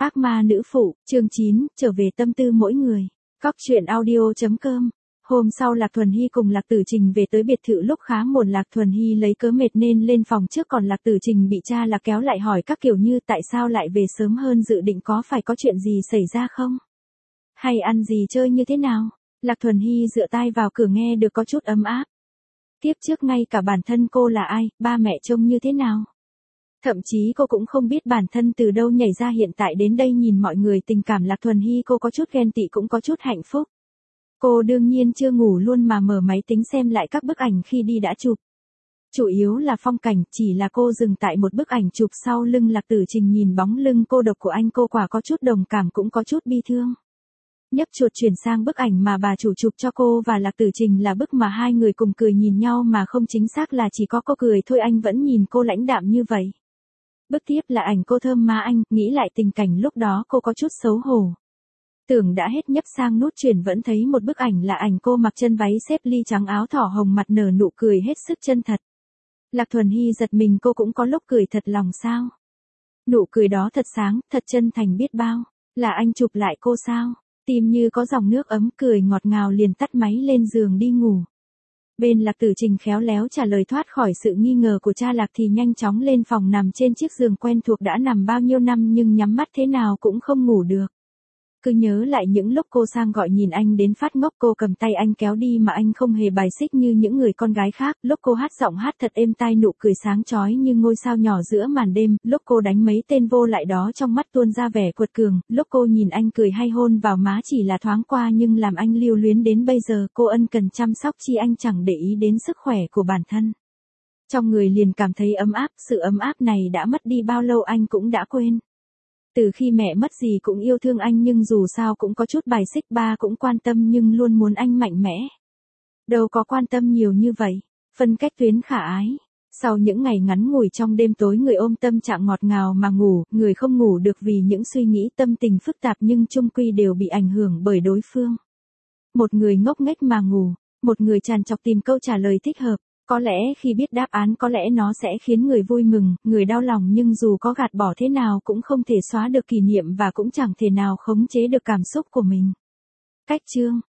Ác ma nữ phụ, chương 9, trở về tâm tư mỗi người. Góc truyện audio.com. Hôm sau Lạc Thuần Hy cùng Lạc Tử Trình về tới biệt thự lúc khá muộn. Lạc Thuần Hy lấy cớ mệt nên lên phòng trước, còn Lạc Tử Trình bị cha Lạc kéo lại hỏi các kiểu như tại sao lại về sớm hơn dự định, có phải có chuyện gì xảy ra không? Hay ăn gì chơi như thế nào? Lạc Thuần Hy dựa tai vào cửa nghe được có chút ấm áp. Tiếp trước ngay cả bản thân cô là ai, ba mẹ trông như thế nào? Thậm chí cô cũng không biết bản thân từ đâu nhảy ra, hiện tại đến đây nhìn mọi người tình cảm Lạc Thuần Hy cô có chút ghen tị cũng có chút hạnh phúc. Cô đương nhiên chưa ngủ luôn mà mở máy tính xem lại các bức ảnh khi đi đã chụp. Chủ yếu là phong cảnh, chỉ là cô dừng tại một bức ảnh chụp sau lưng Lạc Tử Trình, nhìn bóng lưng cô độc của anh cô quả có chút đồng cảm cũng có chút bi thương. Nhấp chuột chuyển sang bức ảnh mà bà chủ chụp cho cô và Lạc Tử Trình, là bức mà hai người cùng cười nhìn nhau, mà không chính xác là chỉ có cô cười thôi, anh vẫn nhìn cô lãnh đạm như vậy. Bức tiếp là ảnh cô thơm má anh, nghĩ lại tình cảnh lúc đó cô có chút xấu hổ. Tưởng đã hết nhấp sang nút chuyển vẫn thấy một bức ảnh là ảnh cô mặc chân váy xếp ly trắng, áo thỏ hồng, mặt nở nụ cười hết sức chân thật. Lạc Thuần Hy giật mình, cô cũng có lúc cười thật lòng sao? Nụ cười đó thật sáng, thật chân thành biết bao. Là anh chụp lại cô sao? Tim như có dòng nước ấm, cười ngọt ngào liền tắt máy lên giường đi ngủ. Bên Lạc Tử Trình khéo léo trả lời thoát khỏi sự nghi ngờ của cha Lạc thì nhanh chóng lên phòng nằm trên chiếc giường quen thuộc đã nằm bao nhiêu năm, nhưng nhắm mắt thế nào cũng không ngủ được. Cứ nhớ lại những lúc cô sang gọi nhìn anh đến phát ngốc, cô cầm tay anh kéo đi mà anh không hề bài xích như những người con gái khác, lúc cô hát giọng hát thật êm tai, nụ cười sáng chói như ngôi sao nhỏ giữa màn đêm, lúc cô đánh mấy tên vô lại đó trong mắt tuôn ra vẻ quật cường, lúc cô nhìn anh cười hay hôn vào má chỉ là thoáng qua nhưng làm anh lưu luyến đến bây giờ, cô ân cần chăm sóc chi anh chẳng để ý đến sức khỏe của bản thân. Trong người liền cảm thấy ấm áp, sự ấm áp này đã mất đi bao lâu anh cũng đã quên. Từ khi mẹ mất dì cũng yêu thương anh nhưng dù sao cũng có chút bài xích, ba cũng quan tâm nhưng luôn muốn anh mạnh mẽ. Đâu có quan tâm nhiều như vậy, phân cách tuyến khả ái. Sau những ngày ngắn ngủi trong đêm tối, người ôm tâm trạng ngọt ngào mà ngủ, người không ngủ được vì những suy nghĩ tâm tình phức tạp nhưng chung quy đều bị ảnh hưởng bởi đối phương. Một người ngốc nghếch mà ngủ, một người tràn trọc tìm câu trả lời thích hợp. Có lẽ khi biết đáp án có lẽ nó sẽ khiến người vui mừng, người đau lòng, nhưng dù có gạt bỏ thế nào cũng không thể xóa được kỷ niệm và cũng chẳng thể nào khống chế được cảm xúc của mình. Cách chương